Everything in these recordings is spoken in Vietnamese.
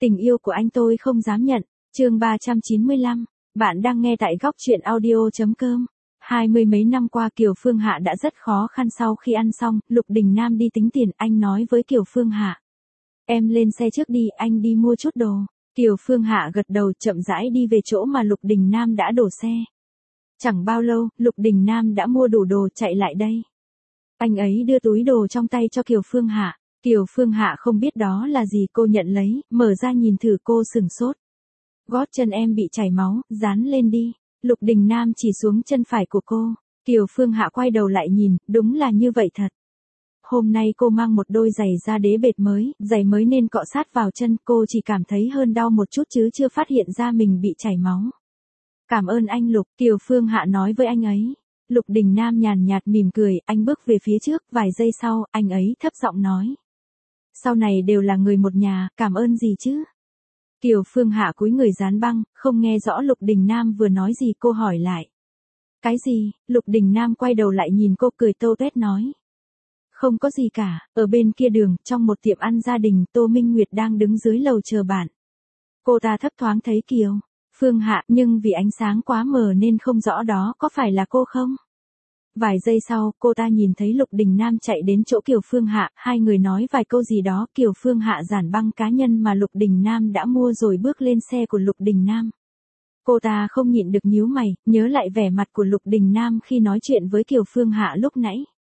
Tình yêu của anh tôi không dám nhận. Chương 395. Bạn đang nghe tại góc truyện audio.com. 20 mấy năm qua Kiều Phương Hạ đã rất khó khăn. Sau khi ăn xong, Lục Đình Nam đi tính tiền, anh nói với Kiều Phương Hạ. Em lên xe trước đi, anh đi mua chút đồ. Kiều Phương Hạ gật đầu, chậm rãi đi về chỗ mà Lục Đình Nam đã đổ xe. Chẳng bao lâu, Lục Đình Nam đã mua đủ đồ chạy lại đây. Anh ấy đưa túi đồ trong tay cho Kiều Phương Hạ. Kiều Phương Hạ không biết đó là gì, cô nhận lấy, mở ra nhìn thử, cô sửng sốt. Gót chân em bị chảy máu, dán lên đi. Lục Đình Nam chỉ xuống chân phải của cô. Kiều Phương Hạ quay đầu lại nhìn, đúng là như vậy thật. Hôm nay cô mang một đôi giày da đế bệt mới, giày mới nên cọ sát vào chân, cô chỉ cảm thấy hơn đau một chút chứ chưa phát hiện ra mình bị chảy máu. Cảm ơn anh Lục, Kiều Phương Hạ nói với anh ấy. Lục Đình Nam nhàn nhạt mỉm cười, anh bước về phía trước, vài giây sau, anh ấy thấp giọng nói. Sau này đều là người một nhà, cảm ơn gì chứ? Kiều Phương Hạ cúi người dán băng, không nghe rõ Lục Đình Nam vừa nói gì, cô hỏi lại. Cái gì? Lục Đình Nam quay đầu lại nhìn cô, cười tô tuét nói. Không có gì cả, ở bên kia đường, trong một tiệm ăn gia đình, Tô Minh Nguyệt đang đứng dưới lầu chờ bạn. Cô ta thấp thoáng thấy Kiều Phương Hạ, nhưng vì ánh sáng quá mờ nên không rõ đó có phải là cô không? Vài giây sau, cô ta nhìn thấy Lục Đình Nam chạy đến chỗ Kiều Phương Hạ, hai người nói vài câu gì đó, Kiều Phương Hạ giản băng cá nhân mà Lục Đình Nam đã mua rồi bước lên xe của Lục Đình Nam. Cô ta không nhịn được nhíu mày, nhớ lại vẻ mặt của Lục Đình Nam khi nói chuyện với Kiều Phương Hạ lúc nãy.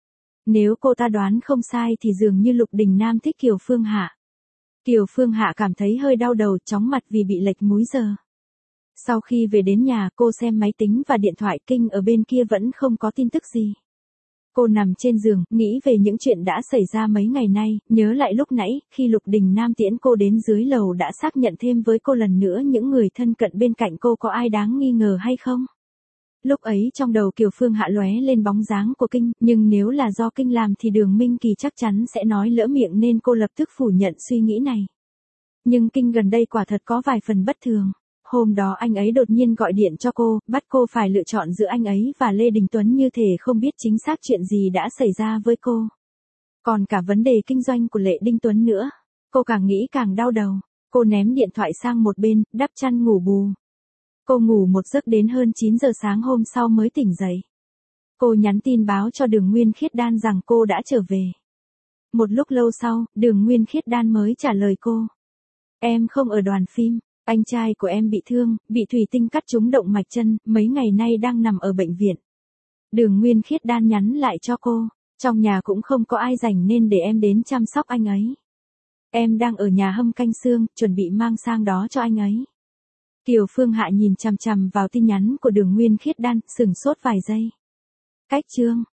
Nếu cô ta đoán không sai thì dường như Lục Đình Nam thích Kiều Phương Hạ. Kiều Phương Hạ cảm thấy hơi đau đầu, chóng mặt vì bị lệch múi giờ. Sau khi về đến nhà, cô xem máy tính và điện thoại, Kinh ở bên kia vẫn không có tin tức gì. Cô nằm trên giường, nghĩ về những chuyện đã xảy ra mấy ngày nay, nhớ lại lúc nãy, khi Lục Đình Nam tiễn cô đến dưới lầu đã xác nhận thêm với cô lần nữa những người thân cận bên cạnh cô có ai đáng nghi ngờ hay không. Lúc ấy trong đầu Kiều Phương Hạ lóe lên bóng dáng của Kinh, nhưng nếu là do Kinh làm thì Đường Minh Kỳ chắc chắn sẽ nói lỡ miệng nên cô lập tức phủ nhận suy nghĩ này. Nhưng Kinh gần đây quả thật có vài phần bất thường. Hôm đó anh ấy đột nhiên gọi điện cho cô, bắt cô phải lựa chọn giữa anh ấy và Lê Đình Tuấn, như thể không biết chính xác chuyện gì đã xảy ra với cô. Còn cả vấn đề kinh doanh của Lê Đình Tuấn nữa. Cô càng nghĩ càng đau đầu. Cô ném điện thoại sang một bên, đắp chăn ngủ bù. Cô ngủ một giấc đến hơn 9 giờ sáng hôm sau mới tỉnh dậy. Cô nhắn tin báo cho Đường Nguyên Khiết Đan rằng cô đã trở về. Một lúc lâu sau, Đường Nguyên Khiết Đan mới trả lời cô. Em không ở đoàn phim. Anh trai của em bị thương, bị thủy tinh cắt trúng động mạch chân, mấy ngày nay đang nằm ở bệnh viện. Đường Nguyên Khiết Đan nhắn lại cho cô, trong nhà cũng không có ai rảnh nên để em đến chăm sóc anh ấy. Em đang ở nhà hâm canh xương, chuẩn bị mang sang đó cho anh ấy. Kiều Phương Hạ nhìn chằm chằm vào tin nhắn của Đường Nguyên Khiết Đan, sửng sốt vài giây. Cách chương